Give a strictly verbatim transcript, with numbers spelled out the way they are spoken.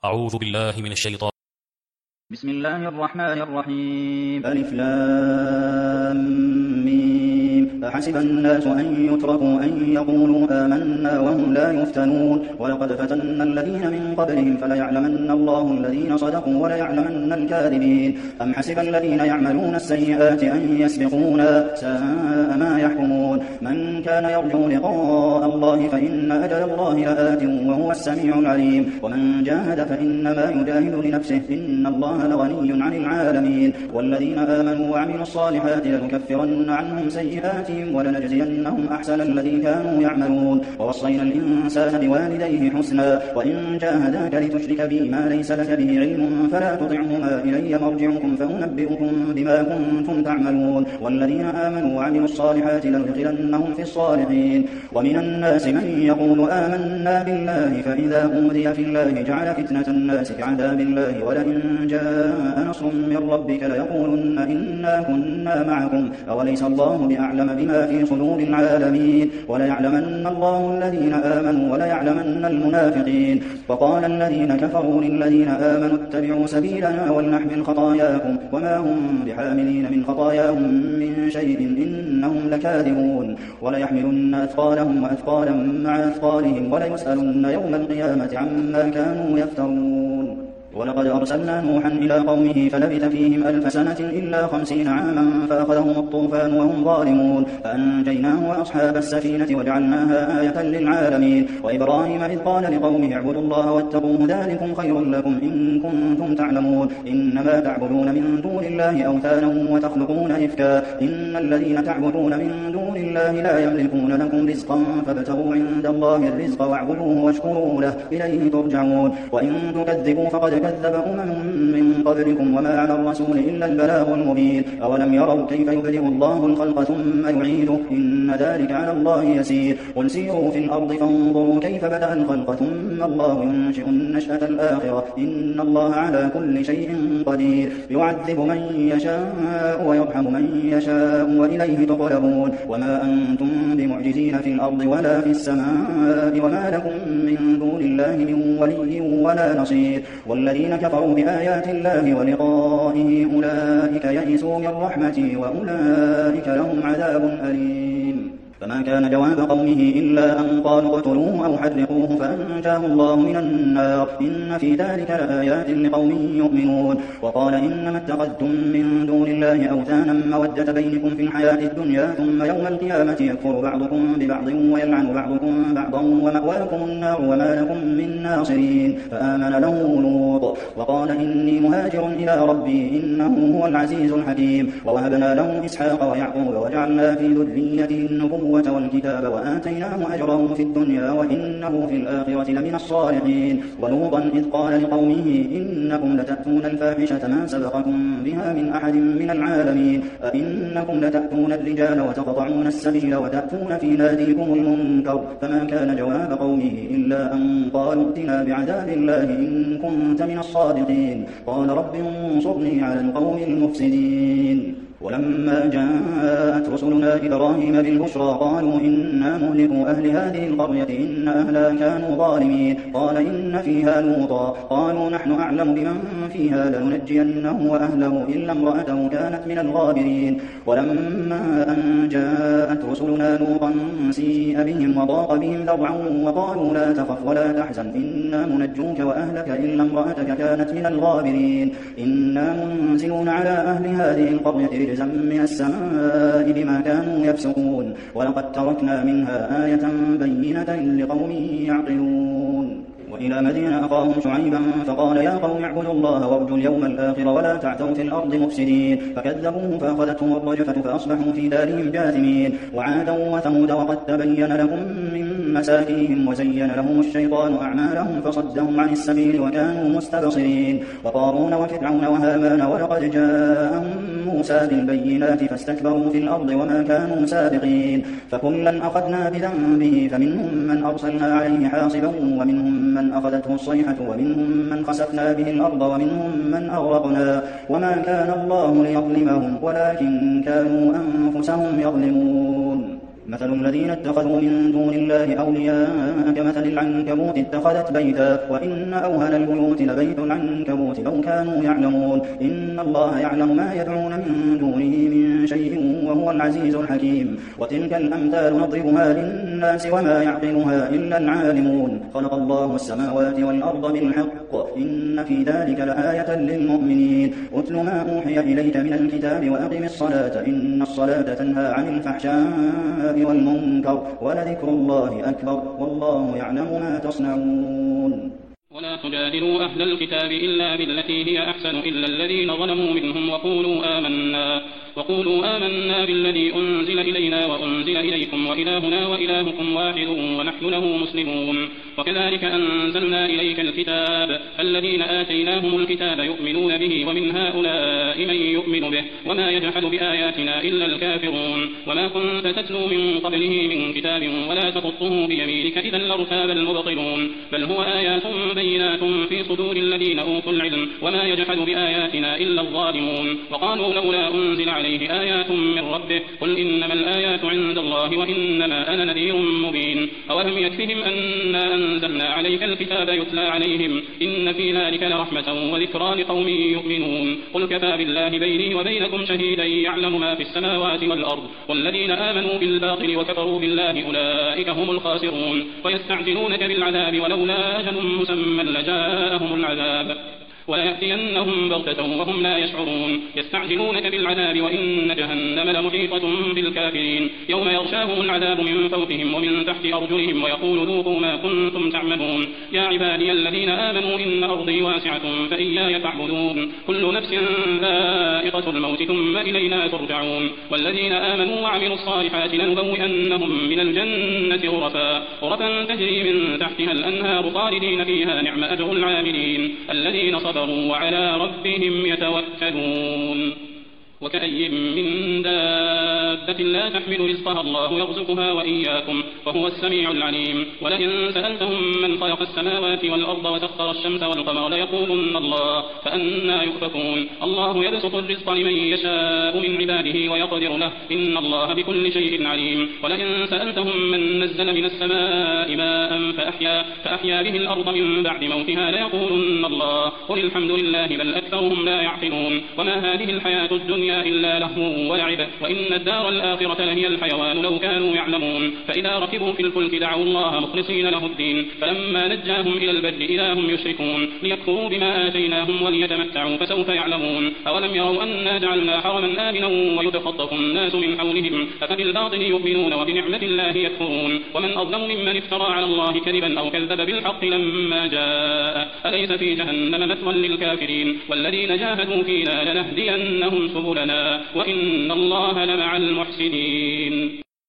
أعوذ بالله من الشيطان. بسم الله الرحمن الرحيم. ألف لام ميم. أحسب الناس أن يتركوا أن يقولوا آمنا وهم لا يفتنون ولقد فتنا الذين من قبلهم فليعلمن الله الذين صدقوا وليعلمن الكاذبين. أم حسب الذين يعملون السيئات أن يسبقونا ساء ما يحكمون. من كان يرجو لقاء الله فإن أجل الله لآت وهو السميع العليم. ومن جاهد فإنما يجاهد لنفسه إن الله لغني عن العالمين. والذين آمنوا وعملوا الصالحات لنكفرن عنهم سيئاتهم ولنجزينهم أحسن الذي كانوا يعملون. ووصينا الإنسان بوالديه حسنا وإن جاهداك لتشرك بي ما ليس لك به علم فلا تطعهما إلي مرجعكم فأنبئكم بما كنتم تعملون. والذين آمنوا وعملوا الصالحات لندخلنهم في الصالحين. ومن الناس من يقول آمنا بالله فإذا أوذي في الله جعل فتنة الناس كعذاب الله ولئن جاء نصر من ربك ليقولن إنا كنا معكم أوليس الله بأعلم بما في صدور العالمين. وليعلمن الله الذين آمنوا وليعلمن المنافقين. وقال الذين كفروا للذين آمنوا اتبعوا سبيلنا ولنحمل خطاياكم وما هم بحاملين من خطاياهم من شيء إنهم لكاذبون. وليحملن أثقالهم وأثقالا مع أثقالهم وليسألن يوم القيامة عما كانوا يفترون. ولقد أرسلنا نوحا إلى قومه فلبث فيهم ألف سنة إلا خمسين عاما فأخذهم الطوفان وهم ظالمون فأنجيناه وأصحاب السفينة وجعلناها آية للعالمين. وإبراهيم إذ قال لقومه اعبدوا الله واتقوه ذلكم خير لكم إن كنتم تعلمون. إنما تعبدون من دون الله أوثانا وتخلقون إفكا إن الذين تعبدون من دون الله لا يملكون لكم رزقا فابتغوا عند الله الرزق واعبدوه واشكروا له إليه ترجعون. وإن تكذبوا فقد كذب أمم من قبلكم وما على الرسول إلا البلاغ المبين. أولم يروا كيف يبدئ الله الخلق ثم يعيده إن ذلك على الله يسير. قل سيروا في الأرض فانظروا كيف بدأ الخلق ثم الله ينشئ النشأة الآخرة إن الله على كل شيء قدير. يعذب من يشاء ويرحم من يشاء وإليه تقلبون. وما أنتم بمعجزين في الأرض ولا في السماء وما لكم من دون الله من ولي ولا نصير. والذين كفروا بآيات الله ولقائه أولئك يئسوا من رحمتي وأولئك لهم عذاب أليم. فما كان جواب قومه إلا أن قالوا اقتلوه أو حرقوه فأنجاه الله من النار إن في ذلك لآيات لقوم يؤمنون. وقال إنما اتخذتم من دون الله أوثانا مودة بينكم في الحياة الدنيا ثم يوم القيامة يكفر بعضكم ببعض ويلعن بعضكم بعضا ومأواكم النار وما لكم من ناصرين. فآمن له لوط وقال إني مهاجر إلى ربي إنه هو العزيز الحكيم. ووهبنا له إسحاق ويعقوب وجعلنا في ذريته النبوة والكتاب وآتيناه أجره في الدنيا وإنه في الآخرة لمن الصالحين. ولوطا إذ قال لقومه إنكم لتأتون الفاحشة ما سبقكم بها من أحد من العالمين أئنكم لتأتون الرجال وتقطعون السبيل وتأتون في ناديكم المنكر. فما كان جواب قومه إلا أن قالوا ائتنا بعذاب الله إن كنت من الصادقين. قال رب انصرني على القوم المفسدين. ولما جاءت رسلنا إبراهيم بالبشرى قالوا إنا مهلكوا أهل هذه القرية إن أهلها كانوا ظالمين. قال إن فيها لوطا قالوا نحن أعلم بمن فيها لننجينه وأهله إلا امرأته كانت من الغابرين. ولما أن جاءت رسلنا لوطا سيء بهم وضاق بهم ذرعا وقالوا لا تخف ولا تحزن إنا منجوك وأهلك إلا امرأتك كانت من الغابرين. إنا منزلون على أهل هذه القرية رجزا من السماء بما كانوا يفسقون. ولقد تركنا منها آية بينة لقوم يعقلون. وإلى مدين أخاهم شعيبا فقال يا قوم اعبدوا الله وارجوا اليوم الآخر ولا تعثوا في الأرض مفسدين. فكذبوه فأخذتهم الرجفة فأصبحوا في دارهم جاثمين. وعادا وثمود وقد تبين لكم من مساكنهم وزين لهم الشيطان أعمالهم فصدهم عن السبيل وكانوا مستبصرين. وقارون وفرعون وهامان ولقد جاءهم موسى بالبينات فاستكبروا في الأرض وما كانوا سابقين. فكلا أخذنا بذنبه فمنهم من أرسلنا عليه حاصبا ومنهم من أخذته الصيحة ومنهم من خسفنا به الأرض ومنهم من أغرقنا. وما كان الله ليظلمهم ولكن كانوا أنفسهم يظلمون. مثل الذين اتخذوا من دون الله أولياء كمثل العنكبوت اتخذت بيتا وإن أوهن البيوت لبيت العنكبوت لو كانوا يعلمون إن الله يعلم ما يدعون من دونه من شيء وهو العزيز الحكيم وتلك الأمثال نضربها للناس وما يعقلها إلا العالمون خلق الله السماوات والأرض بالحق إن في ذلك لآية للمؤمنين أتل ما أوحي إليك من الكتاب وأقم الصلاة إن الصلاة تنهى عن الفحشاء والمنكر ولذكر الله أكبر والله يعلم ما تصنعون ولا تجادلوا أهل الكتاب إلا بالتي هي أحسن إلا الذين ظلموا منهم وقولوا آمنا وقولوا آمنا بالذي أنزل إلينا وأنزل إليكم وإلهنا وإلهكم واحد ونحن له مسلمون وكذلك أنزلنا إليك الكتاب الذين آتيناهم الكتاب يؤمنون به ومن هؤلاء من يؤمن به وما يجحد بآياتنا إلا الكافرون وما كنت تتلو من قبله من كتاب ولا تخطه بيمينك إذا لارتاب المبطلون بل هو آيات بينات في صدور الذين أوتوا العلم وما يجحد بآياتنا إلا الظالمون وقالوا لولا أنزل عليه آيات من ربه قل إنما الآيات عند الله وإنما أنا نذير مبين أولم يكفهم أنا أنزلنا عليك الكتاب يتلى عليهم إن في ذلك لرحمة وذكرى لقوم يؤمنون قل كفى بالله بيني وبينكم شهيدا يعلم ما في السماوات والأرض والذين آمنوا بالباطل وكفروا بالله أولئك هم الخاسرون ويستعجلونك بالعذاب ولولا أجل مسمى لجاءهم العذاب وليأتينهم بغتة وهم لا يشعرون يستعجلونك بالعذاب وإن جهنم لمحيطة بالكافرين يوم يغشاهم العذاب من فوقهم ومن تحت أرجلهم ويقول ذوقوا ما كنتم تعملون يا عبادي الذين آمنوا إن أرضي واسعة فإياي فاعبدون كل نفس ذائقة الموت ثم إلينا ترجعون والذين آمنوا وعملوا الصالحات لنبوئنهم من الجنة غرفا غرفا تجري من تحتها الأنهار خالدين فيها نعم أجر العاملين الذين صبروا وعلى ربهم يتوكلون وكأي من دابة لا تحمل رزقها الله يرزقها وإياكم وهو السميع العليم ولئن سألتهم من خلق السماوات والأرض وسخر الشمس والقمر ليقولن الله فأنى يؤفكون الله يبسط الرزق لمن يشاء من عباده ويقدر له إن الله بكل شيء عليم ولئن سألتهم من نزل من السماء ماء فأحيا, فأحيا به الأرض من بعد موتها ليقولن الله قل الحمد لله بل أكثرهم لا يعقلون وما هذه الحياة الدنيا إلا لهو ولعب وإن الدار الآخرة لهي الحيوان لو كانوا يعلمون فإذا ركبوا في الفلك دعوا الله مخلصين له الدين فلما نجاهم إلى البر إذا هم يشركون ليكفروا بما آتيناهم وليتمتعوا فسوف يعلمون أولم يروا أنا جعلنا حرما آمنا ويتخطف الناس من حولهم أفبالباطل يؤمنون وبنعمة الله يكفرون ومن أظلم ممن افترى على الله كذبا أو كذب بالحق لما جاء أليس في جهنم مثوى للكافرين والذين جاهدوا فينا لنهدينهم سبلنا وإن الله لمع المحسنين.